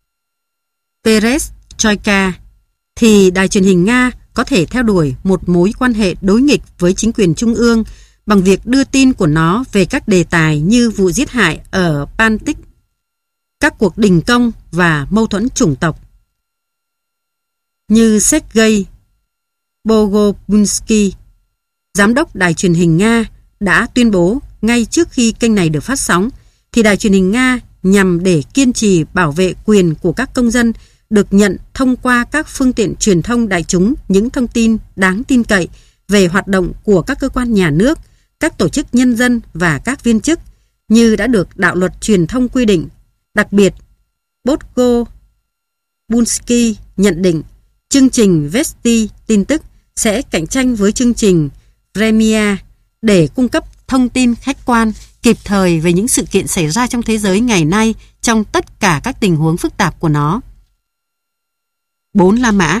Perestroika, thì đài truyền hình Nga có thể theo đuổi một mối quan hệ đối nghịch với chính quyền trung ương bằng việc đưa tin của nó về các đề tài như vụ giết hại ở Baltic, các cuộc đình công và mâu thuẫn chủng tộc. Như Sergei Bogobunsky, giám đốc đài truyền hình Nga, đã tuyên bố ngay trước khi kênh này được phát sóng, thì đài truyền hình Nga nhằm để kiên trì bảo vệ quyền của các công dân được nhận thông qua các phương tiện truyền thông đại chúng những thông tin đáng tin cậy về hoạt động của các cơ quan nhà nước, các tổ chức nhân dân và các viên chức, như đã được đạo luật truyền thông quy định. Đặc biệt, Bogobunsky nhận định chương trình Vesti tin tức sẽ cạnh tranh với chương trình Premia để cung cấp thông tin khách quan, kịp thời về những sự kiện xảy ra trong thế giới ngày nay trong tất cả các tình huống phức tạp của nó. 4 La Mã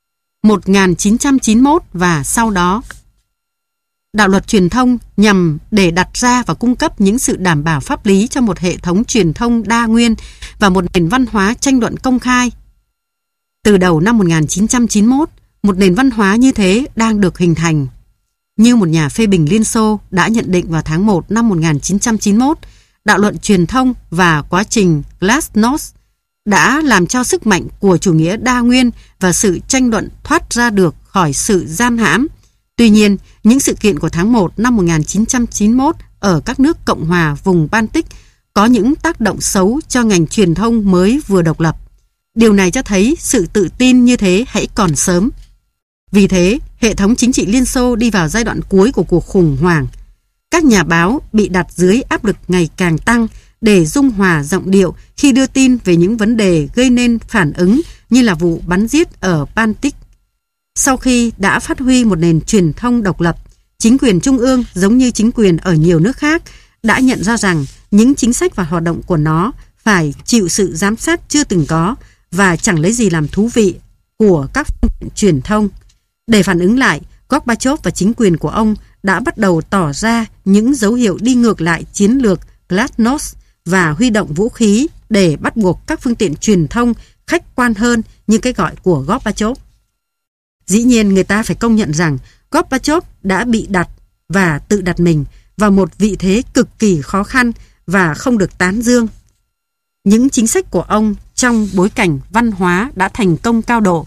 1991 và sau đó. Đạo luật truyền thông nhằm để đặt ra và cung cấp những sự đảm bảo pháp lý cho một hệ thống truyền thông đa nguyên và một nền văn hóa tranh luận công khai. Từ đầu năm 1991, một nền văn hóa như thế đang được hình thành. Như một nhà phê bình Liên Xô đã nhận định vào tháng 1 năm 1991, đạo luật truyền thông và quá trình Glasnost đã làm cho sức mạnh của chủ nghĩa đa nguyên và sự tranh luận thoát ra được khỏi sự giam hãm. Tuy nhiên, những sự kiện của tháng 1 năm 1991 ở các nước Cộng hòa vùng Baltic có những tác động xấu cho ngành truyền thông mới vừa độc lập. Điều này cho thấy sự tự tin như thế hãy còn sớm. Vì thế, hệ thống chính trị Liên Xô đi vào giai đoạn cuối của cuộc khủng hoảng. Các nhà báo bị đặt dưới áp lực ngày càng tăng để dung hòa giọng điệu khi đưa tin về những vấn đề gây nên phản ứng như là vụ bắn giết ở Baltic. Sau khi đã phát huy một nền truyền thông độc lập, chính quyền trung ương giống như chính quyền ở nhiều nước khác đã nhận ra rằng những chính sách và hoạt động của nó phải chịu sự giám sát chưa từng có và chẳng lấy gì làm thú vị của các phương tiện truyền thông. Để phản ứng lại, Gorbachev và chính quyền của ông đã bắt đầu tỏ ra những dấu hiệu đi ngược lại chiến lược Glasnost và huy động vũ khí để bắt buộc các phương tiện truyền thông khách quan hơn như cái gọi của Gorbachev. Dĩ nhiên người ta phải công nhận rằng Gorbachev đã bị đặt và tự đặt mình vào một vị thế cực kỳ khó khăn và không được tán dương. Những chính sách của ông trong bối cảnh văn hóa đã thành công cao độ,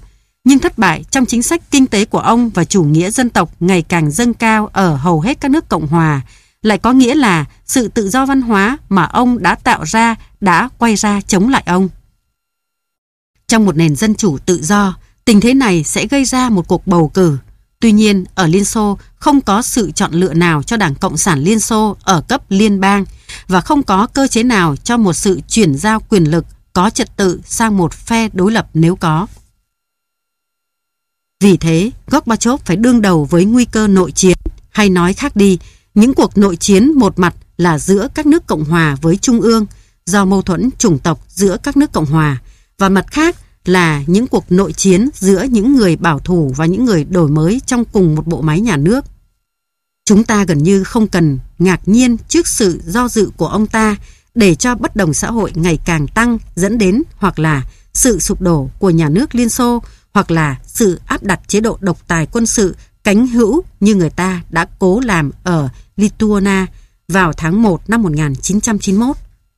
Nhưng thất bại trong chính sách kinh tế của ông và chủ nghĩa dân tộc ngày càng dâng cao ở hầu hết các nước Cộng hòa lại có nghĩa là sự tự do văn hóa mà ông đã tạo ra đã quay ra chống lại ông. Trong một nền dân chủ tự do, tình thế này sẽ gây ra một cuộc bầu cử. Tuy nhiên, ở Liên Xô không có sự chọn lựa nào cho Đảng Cộng sản Liên Xô ở cấp liên bang và không có cơ chế nào cho một sự chuyển giao quyền lực có trật tự sang một phe đối lập nếu có. Vì thế, Gorbachev phải đương đầu với nguy cơ nội chiến, hay nói khác đi, những cuộc nội chiến một mặt là giữa các nước Cộng hòa với Trung ương do mâu thuẫn chủng tộc giữa các nước Cộng hòa, và mặt khác là những cuộc nội chiến giữa những người bảo thủ và những người đổi mới trong cùng một bộ máy nhà nước. Chúng ta gần như không cần ngạc nhiên trước sự do dự của ông ta để cho bất đồng xã hội ngày càng tăng, dẫn đến hoặc là sự sụp đổ của nhà nước Liên Xô, hoặc là sự áp đặt chế độ độc tài quân sự cánh hữu như người ta đã cố làm ở Lithuania vào tháng 1 năm 1991.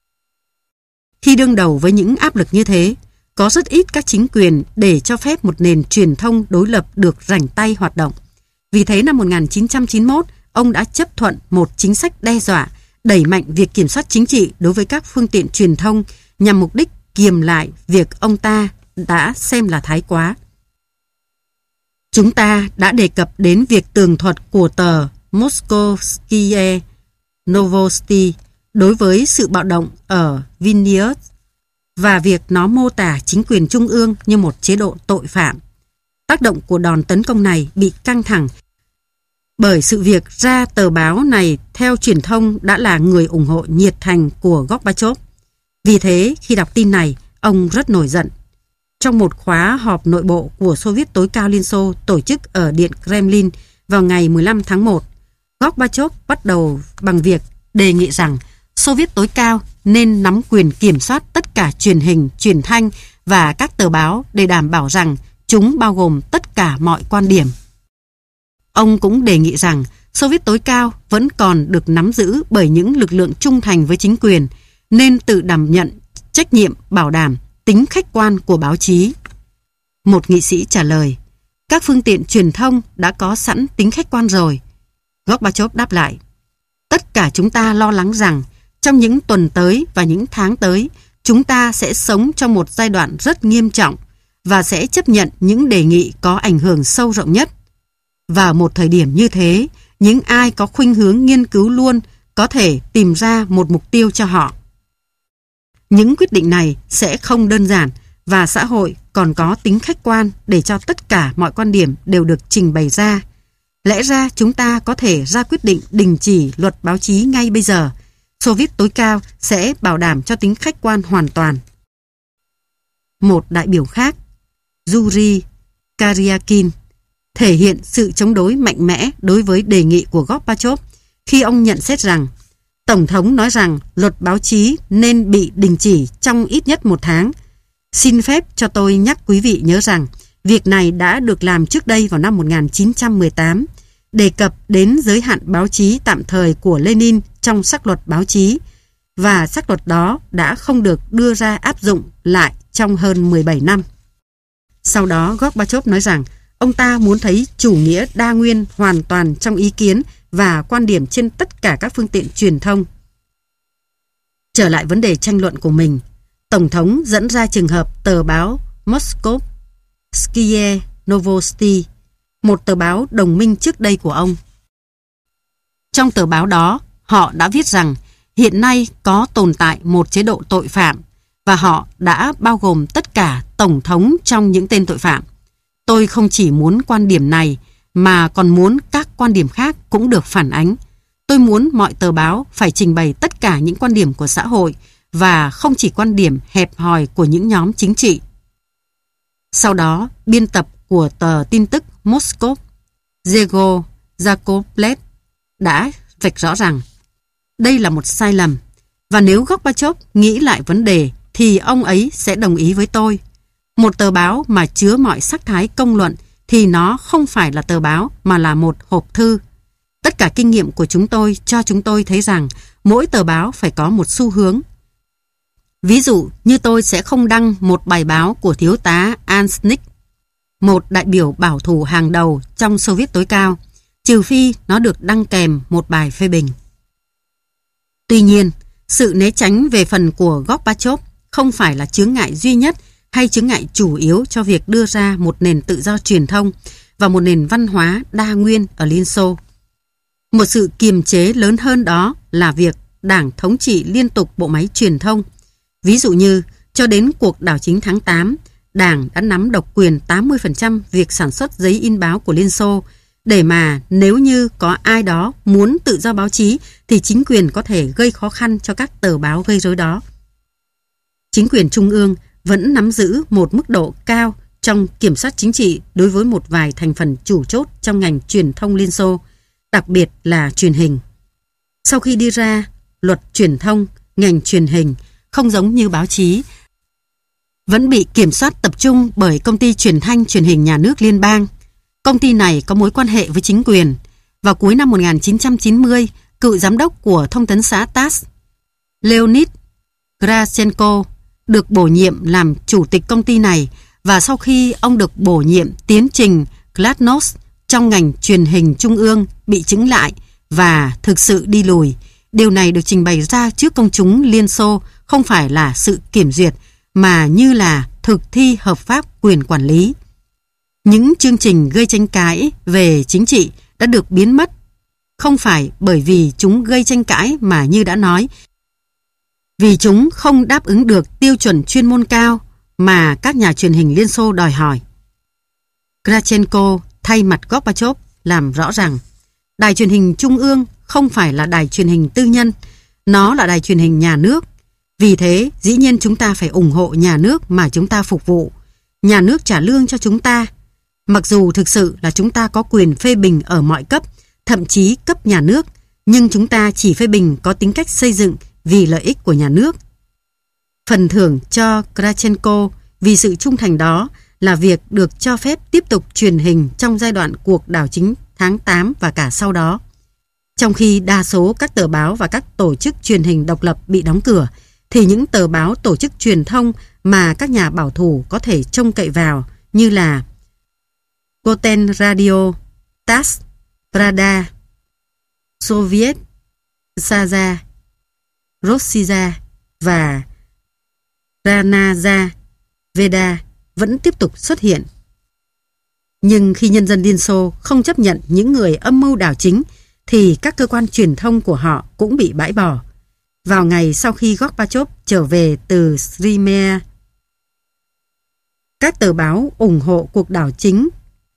Khi đương đầu với những áp lực như thế, có rất ít các chính quyền để cho phép một nền truyền thông đối lập được rảnh tay hoạt động. Vì thế năm 1991, ông đã chấp thuận một chính sách đe dọa, đẩy mạnh việc kiểm soát chính trị đối với các phương tiện truyền thông nhằm mục đích kiềm lại việc ông ta đã xem là thái quá. Chúng ta đã đề cập đến việc tường thuật của tờ Moskovskie Novosti đối với sự bạo động ở Vilnius và việc nó mô tả chính quyền trung ương như một chế độ tội phạm. Tác động của đòn tấn công này bị căng thẳng bởi sự việc ra tờ báo này theo truyền thông đã là người ủng hộ nhiệt thành của Gorbachev. Vì thế, khi đọc tin này, ông rất nổi giận. Trong một khóa họp nội bộ của Xô Viết tối cao Liên Xô tổ chức ở Điện Kremlin vào ngày 15 tháng 1, Gorbachev bắt đầu bằng việc đề nghị rằng Xô Viết tối cao nên nắm quyền kiểm soát tất cả truyền hình, truyền thanh và các tờ báo để đảm bảo rằng chúng bao gồm tất cả mọi quan điểm. Ông cũng đề nghị rằng Xô Viết tối cao vẫn còn được nắm giữ bởi những lực lượng trung thành với chính quyền, nên tự đảm nhận trách nhiệm bảo đảm tính khách quan của báo chí. Một nghị sĩ trả lời, các phương tiện truyền thông đã có sẵn tính khách quan rồi. Gorbachev đáp lại, tất cả chúng ta lo lắng rằng trong những tuần tới và những tháng tới, chúng ta sẽ sống trong một giai đoạn rất nghiêm trọng và sẽ chấp nhận những đề nghị có ảnh hưởng sâu rộng nhất. Vào một thời điểm như thế, những ai có khuynh hướng nghiên cứu luôn có thể tìm ra một mục tiêu cho họ. Những quyết định này sẽ không đơn giản và xã hội còn có tính khách quan để cho tất cả mọi quan điểm đều được trình bày ra. Lẽ ra chúng ta có thể ra quyết định đình chỉ luật báo chí ngay bây giờ. Xô Viết tối cao sẽ bảo đảm cho tính khách quan hoàn toàn. Một đại biểu khác, Yuri Karyakin, thể hiện sự chống đối mạnh mẽ đối với đề nghị của Gorbachev khi ông nhận xét rằng Tổng thống nói rằng luật báo chí nên bị đình chỉ trong ít nhất 1 tháng. Xin phép cho tôi nhắc quý vị nhớ rằng việc này đã được làm trước đây vào năm 1918, đề cập đến giới hạn báo chí tạm thời của Lenin trong sắc luật báo chí, và sắc luật đó đã không được đưa ra áp dụng lại trong hơn 17 năm. Sau đó, Gorbachev nói rằng ông ta muốn thấy chủ nghĩa đa nguyên hoàn toàn trong ý kiến và quan điểm trên tất cả các phương tiện truyền thông. Trở lại vấn đề tranh luận của mình, Tổng thống dẫn ra trường hợp tờ báo Moskovskie Novosti, một tờ báo đồng minh trước đây của ông. Trong tờ báo đó, họ đã viết rằng hiện nay có tồn tại một chế độ tội phạm và họ đã bao gồm tất cả tổng thống trong những tên tội phạm. Tôi không chỉ muốn quan điểm này mà còn muốn các quan điểm khác cũng được phản ánh. Tôi muốn mọi tờ báo phải trình bày tất cả những quan điểm của xã hội và không chỉ quan điểm hẹp hòi của những nhóm chính trị. Sau đó, biên tập của tờ tin tức Moscow, Yegor Yakovlev, đã vạch rõ rằng đây là một sai lầm, và nếu Gorbachev nghĩ lại vấn đề thì ông ấy sẽ đồng ý với tôi. Một tờ báo mà chứa mọi sắc thái công luận thì nó không phải là tờ báo mà là một hộp thư. Tất cả kinh nghiệm của chúng tôi cho chúng tôi thấy rằng mỗi tờ báo phải có một xu hướng. Ví dụ như tôi sẽ không đăng một bài báo của thiếu tá Ansnick, một đại biểu bảo thủ hàng đầu trong Xô Viết tối cao, trừ phi nó được đăng kèm một bài phê bình. Tuy nhiên, sự né tránh về phần của Gorbachev không phải là chướng ngại duy nhất hay chướng ngại chủ yếu cho việc đưa ra một nền tự do truyền thông và một nền văn hóa đa nguyên ở Liên Xô. Một sự kiềm chế lớn hơn đó là việc Đảng thống trị liên tục bộ máy truyền thông. Ví dụ như, cho đến cuộc đảo chính tháng 8, Đảng đã nắm độc quyền 80% việc sản xuất giấy in báo của Liên Xô, để mà nếu như có ai đó muốn tự do báo chí thì chính quyền có thể gây khó khăn cho các tờ báo gây rối đó. Chính quyền trung ương vẫn nắm giữ một mức độ cao trong kiểm soát chính trị đối với một vài thành phần chủ chốt trong ngành truyền thông Liên Xô, đặc biệt là truyền hình. Sau khi đi ra luật truyền thông, ngành truyền hình, không giống như báo chí, vẫn bị kiểm soát tập trung bởi công ty truyền thanh truyền hình nhà nước liên bang. Công ty này có mối quan hệ với chính quyền. Vào cuối năm 1990, cựu giám đốc của thông tấn xã TASS, Leonid Grachenko, được bổ nhiệm làm chủ tịch công ty này, và sau khi ông được bổ nhiệm, tiến trình Glasnost trong ngành truyền hình trung ương bị chững lại và thực sự đi lùi. Điều này được trình bày ra trước công chúng Liên Xô không phải là sự kiểm duyệt, mà như là thực thi hợp pháp quyền quản lý. Những chương trình gây tranh cãi về chính trị đã được biến mất, không phải bởi vì chúng gây tranh cãi mà như đã nói, vì chúng không đáp ứng được tiêu chuẩn chuyên môn cao mà các nhà truyền hình Liên Xô đòi hỏi. Grachenko thay mặt Gorbachev làm rõ rằng đài truyền hình trung ương không phải là đài truyền hình tư nhân, nó là đài truyền hình nhà nước. Vì thế, dĩ nhiên chúng ta phải ủng hộ nhà nước mà chúng ta phục vụ. Nhà nước trả lương cho chúng ta. Mặc dù thực sự là chúng ta có quyền phê bình ở mọi cấp, thậm chí cấp nhà nước, nhưng chúng ta chỉ phê bình có tính cách xây dựng vì lợi ích của nhà nước. Phần thưởng cho Grachenko vì sự trung thành đó là việc được cho phép tiếp tục truyền hình trong giai đoạn cuộc đảo chính tháng 8 và cả sau đó. Trong khi đa số các tờ báo và các tổ chức truyền hình độc lập bị đóng cửa, thì những tờ báo tổ chức truyền thông mà các nhà bảo thủ có thể trông cậy vào như là Goten Radio, TASS, Pravda, Soviet, Saza, Rossiya và Ranaza Veda vẫn tiếp tục xuất hiện. Nhưng khi nhân dân Liên Xô không chấp nhận những người âm mưu đảo chính, thì các cơ quan truyền thông của họ cũng bị bãi bỏ. Vào ngày sau khi Gorbachev trở về từ Crimea, các tờ báo ủng hộ cuộc đảo chính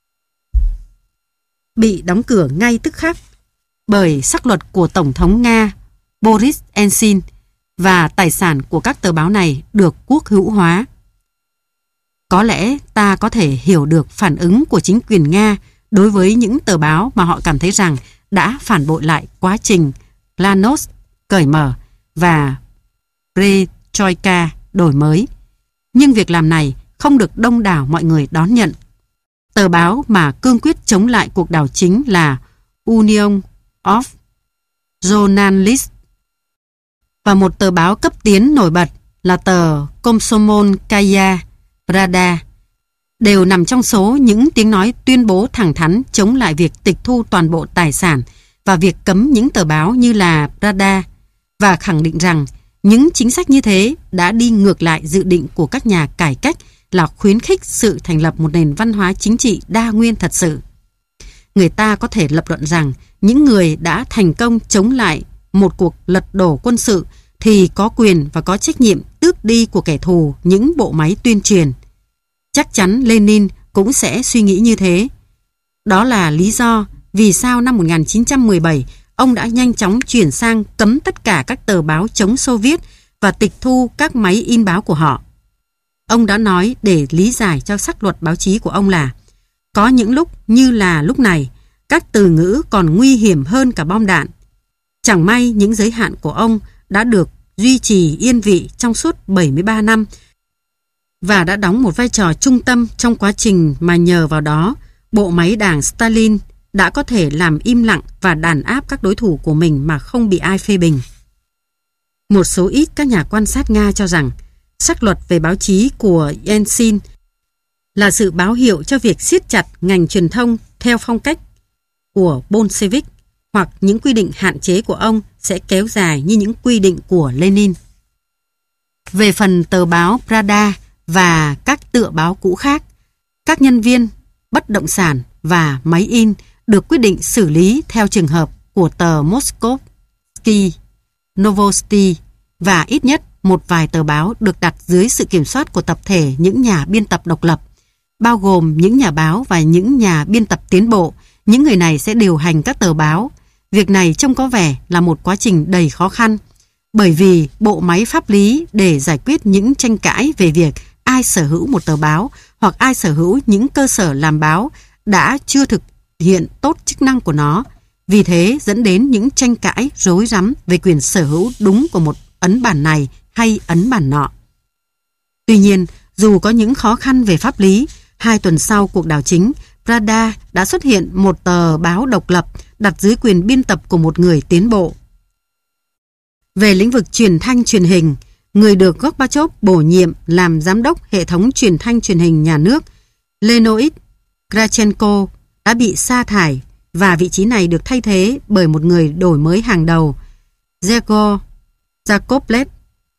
bị đóng cửa ngay tức khắc bởi sắc luật của Tổng thống Nga Boris Yeltsin, và tài sản của các tờ báo này được quốc hữu hóa. Có lẽ ta có thể hiểu được phản ứng của chính quyền Nga đối với những tờ báo mà họ cảm thấy rằng đã phản bội lại quá trình Glasnost cởi mở và Perestroika đổi mới. Nhưng việc làm này không được đông đảo mọi người đón nhận. Tờ báo mà cương quyết chống lại cuộc đảo chính là Union of Journalists, và một tờ báo cấp tiến nổi bật là tờ Komsomolskaya Pravda, đều nằm trong số những tiếng nói tuyên bố thẳng thắn chống lại việc tịch thu toàn bộ tài sản và việc cấm những tờ báo như là Pravda, và khẳng định rằng những chính sách như thế đã đi ngược lại dự định của các nhà cải cách là khuyến khích sự thành lập một nền văn hóa chính trị đa nguyên thật sự. Người ta có thể lập luận rằng những người đã thành công chống lại một cuộc lật đổ quân sự thì có quyền và có trách nhiệm tước đi của kẻ thù những bộ máy tuyên truyền. Chắc chắn Lenin cũng sẽ suy nghĩ như thế. Đó là lý do vì sao năm 1917 ông đã nhanh chóng chuyển sang cấm tất cả các tờ báo chống Xô Viết và tịch thu các máy in báo của họ. Ông đã nói để lý giải cho sắc luật báo chí của ông là có những lúc như là lúc này, các từ ngữ còn nguy hiểm hơn cả bom đạn. Chẳng may những giới hạn của ông đã được duy trì yên vị trong suốt 73 năm và đã đóng một vai trò trung tâm trong quá trình mà nhờ vào đó, bộ máy đảng Stalin đã có thể làm im lặng và đàn áp các đối thủ của mình mà không bị ai phê bình. Một số ít các nhà quan sát Nga cho rằng sắc luật về báo chí của Yeltsin là sự báo hiệu cho việc siết chặt ngành truyền thông theo phong cách của Bolshevik, hoặc những quy định hạn chế của ông sẽ kéo dài như những quy định của Lenin. Về phần tờ báo Pravda và các tựa báo cũ khác, các nhân viên, bất động sản và máy in được quyết định xử lý theo trường hợp của tờ Moskovsky Novosti, và ít nhất một vài tờ báo được đặt dưới sự kiểm soát của tập thể những nhà biên tập độc lập, bao gồm những nhà báo và những nhà biên tập tiến bộ. Những người này sẽ điều hành các tờ báo. Việc này trông có vẻ là một quá trình đầy khó khăn, bởi vì bộ máy pháp lý để giải quyết những tranh cãi về việc ai sở hữu một tờ báo hoặc ai sở hữu những cơ sở làm báo đã chưa thực hiện tốt chức năng của nó. Vì thế dẫn đến những tranh cãi rối rắm về quyền sở hữu đúng của một ấn bản này hay ấn bản nọ. Tuy nhiên, dù có những khó khăn về pháp lý, 2 tuần sau cuộc đảo chính, Pravda đã xuất hiện một tờ báo độc lập đặt dưới quyền biên tập của một người tiến bộ. Về lĩnh vực truyền thanh truyền hình, người được Gorbachev bổ nhiệm làm giám đốc hệ thống truyền thanh truyền hình nhà nước, Leonid Kravchenko, đã bị sa thải, và vị trí này được thay thế bởi một người đổi mới hàng đầu, Yegor Yakovlev.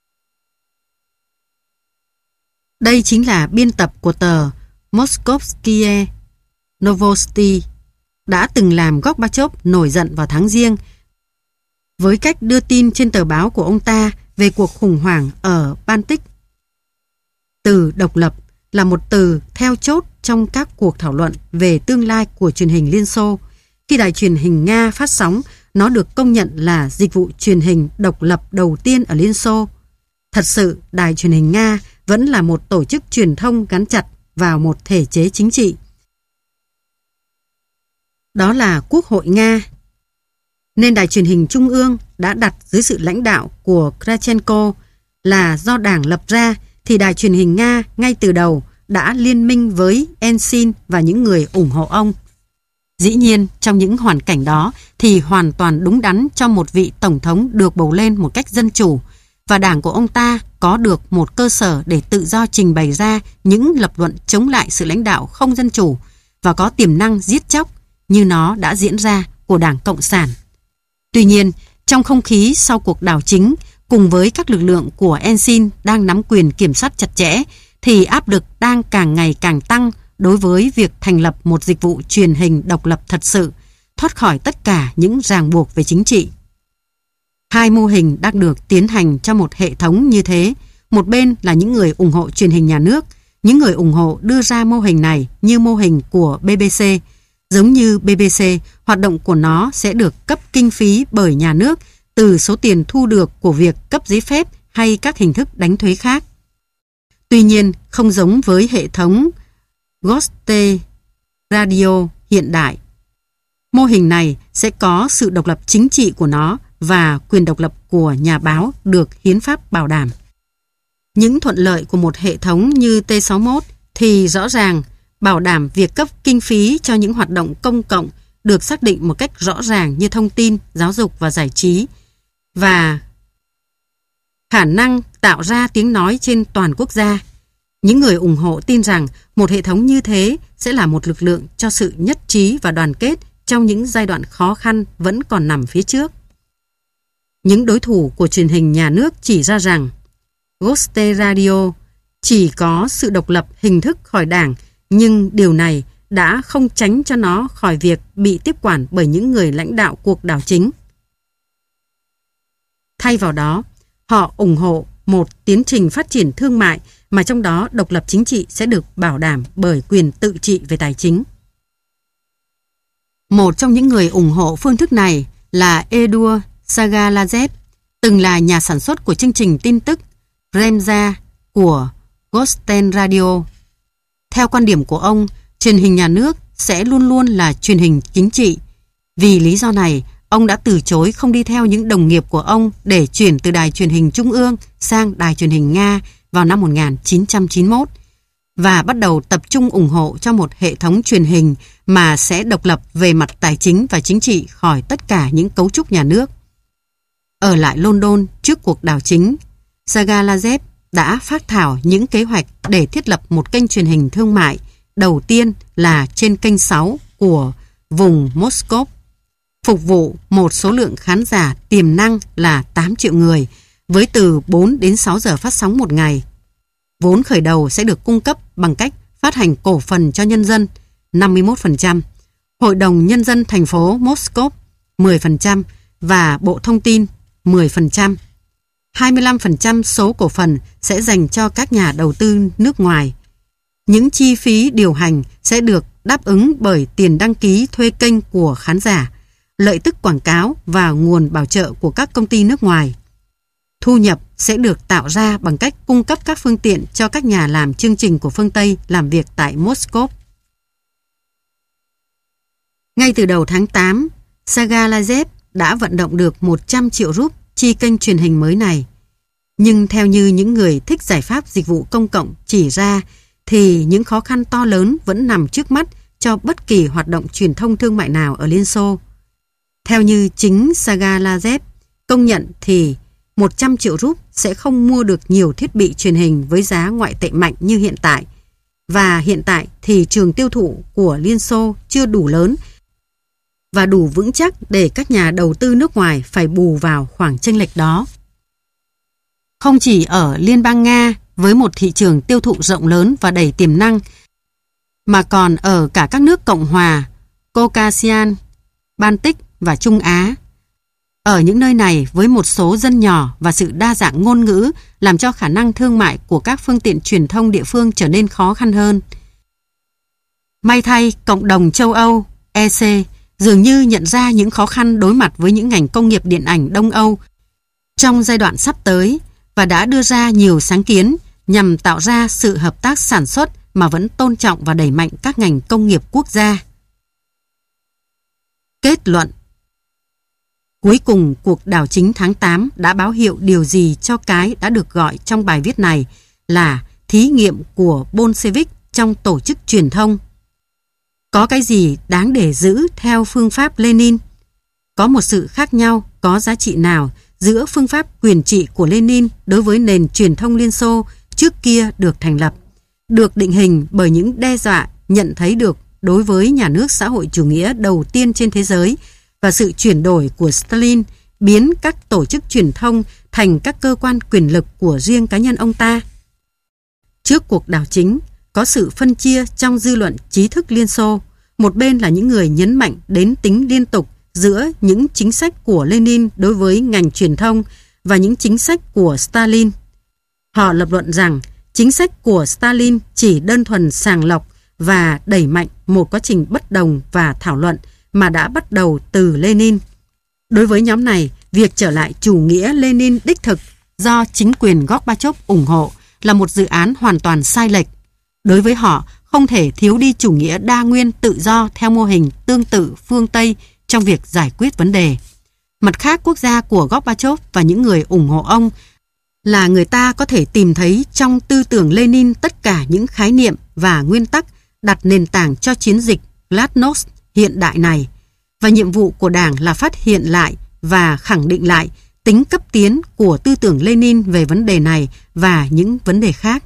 Đây chính là biên tập của tờ Moskovsky Novosti, đã từng làm Gorbachev nổi giận vào tháng Giêng với cách đưa tin trên tờ báo của ông ta về cuộc khủng hoảng ở Baltic. Từ độc lập là một từ theo chốt trong các cuộc thảo luận về tương lai của truyền hình Liên Xô. Khi đài truyền hình Nga phát sóng, nó được công nhận là dịch vụ truyền hình độc lập đầu tiên ở Liên Xô. Thật sự, đài truyền hình Nga vẫn là một tổ chức truyền thông gắn chặt vào một thể chế chính trị. Đó là Quốc hội Nga. Nên đài truyền hình Trung ương đã đặt dưới sự lãnh đạo của Kravchenko là do Đảng lập ra, thì đài truyền hình Nga ngay từ đầu đã liên minh với Yeltsin và những người ủng hộ ông. Dĩ nhiên, trong những hoàn cảnh đó thì hoàn toàn đúng đắn cho một vị tổng thống được bầu lên một cách dân chủ, và đảng của ông ta có được một cơ sở để tự do trình bày ra những lập luận chống lại sự lãnh đạo không dân chủ và có tiềm năng giết chóc như nó đã diễn ra của Đảng Cộng sản. Tuy nhiên, trong không khí sau cuộc đảo chính, cùng với các lực lượng của Yeltsin đang nắm quyền kiểm soát chặt chẽ, thì áp lực đang càng ngày càng tăng đối với việc thành lập một dịch vụ truyền hình độc lập thật sự, thoát khỏi tất cả những ràng buộc về chính trị. 2 mô hình đang được tiến hành cho một hệ thống như thế. Một bên là những người ủng hộ truyền hình nhà nước. Những người ủng hộ đưa ra mô hình này như mô hình của BBC. Giống như BBC, hoạt động của nó sẽ được cấp kinh phí bởi nhà nước từ số tiền thu được của việc cấp giấy phép hay các hình thức đánh thuế khác. Tuy nhiên, không giống với hệ thống Goste Radio hiện đại, mô hình này sẽ có sự độc lập chính trị của nó và quyền độc lập của nhà báo được hiến pháp bảo đảm. Những thuận lợi của một hệ thống như T61 thì rõ ràng bảo đảm việc cấp kinh phí cho những hoạt động công cộng được xác định một cách rõ ràng như thông tin, giáo dục và giải trí, và khả năng tạo ra tiếng nói trên toàn quốc gia. Những người ủng hộ tin rằng một hệ thống như thế sẽ là một lực lượng cho sự nhất trí và đoàn kết trong những giai đoạn khó khăn vẫn còn nằm phía trước. Những đối thủ của truyền hình nhà nước chỉ ra rằng Goste Radio chỉ có sự độc lập hình thức khỏi đảng, nhưng điều này đã không tránh cho nó khỏi việc bị tiếp quản bởi những người lãnh đạo cuộc đảo chính. Thay vào đó, họ ủng hộ một tiến trình phát triển thương mại mà trong đó độc lập chính trị sẽ được bảo đảm bởi quyền tự trị về tài chính. Một trong những người ủng hộ phương thức này là Eduard Sagalazev, từng là nhà sản xuất của chương trình tin tức Remza của Gosten Radio. Theo quan điểm của ông, truyền hình nhà nước sẽ luôn luôn là truyền hình chính trị. Vì lý do này, ông đã từ chối không đi theo những đồng nghiệp của ông để chuyển từ đài truyền hình Trung ương sang đài truyền hình Nga vào năm 1991 và bắt đầu tập trung ủng hộ cho một hệ thống truyền hình mà sẽ độc lập về mặt tài chính và chính trị khỏi tất cả những cấu trúc nhà nước. Ở lại London trước cuộc đảo chính, Sagalazev đã phác thảo những kế hoạch để thiết lập một kênh truyền hình thương mại đầu tiên là trên kênh 6 của vùng Moscow, phục vụ một số lượng khán giả tiềm năng là 8 triệu người, với từ 4 đến 6 giờ phát sóng một ngày. Vốn khởi đầu sẽ được cung cấp bằng cách phát hành cổ phần cho nhân dân 51%, Hội đồng Nhân dân thành phố Moscow 10% và Bộ Thông tin 10%. 25% số cổ phần sẽ dành cho các nhà đầu tư nước ngoài. Những chi phí điều hành sẽ được đáp ứng bởi tiền đăng ký thuê kênh của khán giả, lợi tức quảng cáo và nguồn bảo trợ của các công ty nước ngoài. Thu nhập sẽ được tạo ra bằng cách cung cấp các phương tiện cho các nhà làm chương trình của phương Tây làm việc tại Moscow. Ngay từ đầu tháng 8, Sergei Lavrov đã vận động được 100 triệu rúp chi kênh truyền hình mới này. Nhưng theo như những người thích giải pháp dịch vụ công cộng chỉ ra, thì những khó khăn to lớn vẫn nằm trước mắt cho bất kỳ hoạt động truyền thông thương mại nào ở Liên Xô. Theo như chính Sergei Lavrov công nhận thì 100 triệu rúp sẽ không mua được nhiều thiết bị truyền hình với giá ngoại tệ mạnh như hiện tại. Và hiện tại thì trường tiêu thụ của Liên Xô chưa đủ lớn và đủ vững chắc để các nhà đầu tư nước ngoài phải bù vào khoảng chênh lệch đó. Không chỉ ở Liên bang Nga với một thị trường tiêu thụ rộng lớn và đầy tiềm năng, mà còn ở cả các nước Cộng hòa, Caucasian, Baltic và Trung Á. Ở những nơi này với một số dân nhỏ và sự đa dạng ngôn ngữ làm cho khả năng thương mại của các phương tiện truyền thông địa phương trở nên khó khăn hơn. May thay, cộng đồng châu Âu, EC, dường như nhận ra những khó khăn đối mặt với những ngành công nghiệp điện ảnh Đông Âu trong giai đoạn sắp tới và đã đưa ra nhiều sáng kiến nhằm tạo ra sự hợp tác sản xuất mà vẫn tôn trọng và đẩy mạnh các ngành công nghiệp quốc gia. Kết luận. Cuối cùng, cuộc đảo chính tháng 8 đã báo hiệu điều gì cho cái đã được gọi trong bài viết này là thí nghiệm của Bolshevik trong tổ chức truyền thông. Có cái gì đáng để giữ theo phương pháp Lenin? Có một sự khác nhau có giá trị nào giữa phương pháp quyền trị của Lenin đối với nền truyền thông Liên Xô trước kia được thành lập, được định hình bởi những đe dọa nhận thấy được đối với nhà nước xã hội chủ nghĩa đầu tiên trên thế giới và sự chuyển đổi của Stalin biến các tổ chức truyền thông thành các cơ quan quyền lực của riêng cá nhân ông ta. Trước cuộc đảo chính, có sự phân chia trong dư luận trí thức Liên Xô. Một bên là những người nhấn mạnh đến tính liên tục giữa những chính sách của Lenin đối với ngành truyền thông và những chính sách của Stalin. Họ lập luận rằng chính sách của Stalin chỉ đơn thuần sàng lọc và đẩy mạnh một quá trình bất đồng và thảo luận mà đã bắt đầu từ Lenin. Đối với nhóm này, việc trở lại chủ nghĩa Lenin đích thực do chính quyền Gorbachev ủng hộ là một dự án hoàn toàn sai lệch. Đối với họ, không thể thiếu đi chủ nghĩa đa nguyên tự do theo mô hình tương tự phương Tây trong việc giải quyết vấn đề. Mặt khác, quốc gia của Gorbachev và những người ủng hộ ông là người ta có thể tìm thấy trong tư tưởng Lenin tất cả những khái niệm và nguyên tắc đặt nền tảng cho chiến dịch Glasnost hiện đại này. Và nhiệm vụ của Đảng là phát hiện lại và khẳng định lại tính cấp tiến của tư tưởng Lenin về vấn đề này và những vấn đề khác.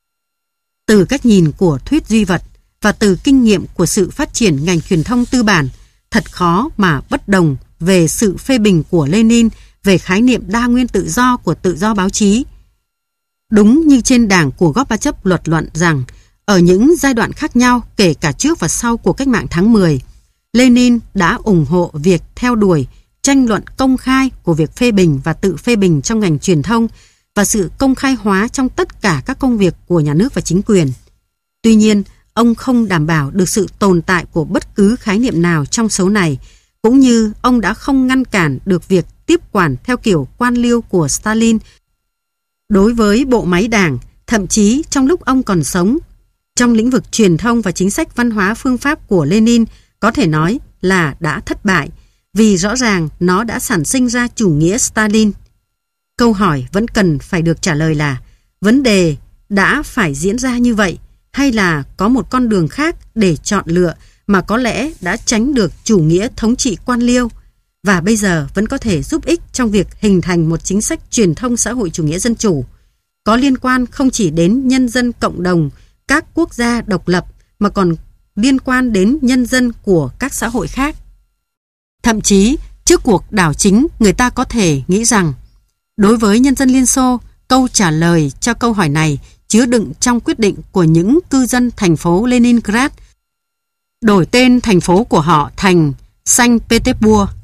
Từ cách nhìn của thuyết duy vật và từ kinh nghiệm của sự phát triển ngành truyền thông tư bản, thật khó mà bất đồng về sự phê bình của Lenin về khái niệm đa nguyên tự do của tự do báo chí. Đúng như trên Đảng của Gorbachev luật luận rằng, ở những giai đoạn khác nhau kể cả trước và sau cuộc cách mạng tháng 10, Lenin đã ủng hộ việc theo đuổi tranh luận công khai của việc phê bình và tự phê bình trong ngành truyền thông và sự công khai hóa trong tất cả các công việc của nhà nước và chính quyền. Tuy nhiên, ông không đảm bảo được sự tồn tại của bất cứ khái niệm nào trong số này, cũng như ông đã không ngăn cản được việc tiếp quản theo kiểu quan liêu của Stalin đối với bộ máy Đảng, thậm chí trong lúc ông còn sống. Trong lĩnh vực truyền thông và chính sách văn hóa phương pháp của Lenin có thể nói là đã thất bại, vì rõ ràng nó đã sản sinh ra chủ nghĩa Stalin. Câu hỏi vẫn cần phải được trả lời là vấn đề đã phải diễn ra như vậy hay là có một con đường khác để chọn lựa mà có lẽ đã tránh được chủ nghĩa thống trị quan liêu và bây giờ vẫn có thể giúp ích trong việc hình thành một chính sách truyền thông xã hội chủ nghĩa dân chủ, có liên quan không chỉ đến nhân dân cộng đồng, các quốc gia độc lập mà còn liên quan đến nhân dân của các xã hội khác. Thậm chí, trước cuộc đảo chính, người ta có thể nghĩ rằng, đối với nhân dân Liên Xô, câu trả lời cho câu hỏi này chứa đựng trong quyết định của những cư dân thành phố Leningrad đổi tên thành phố của họ thành Saint Petersburg.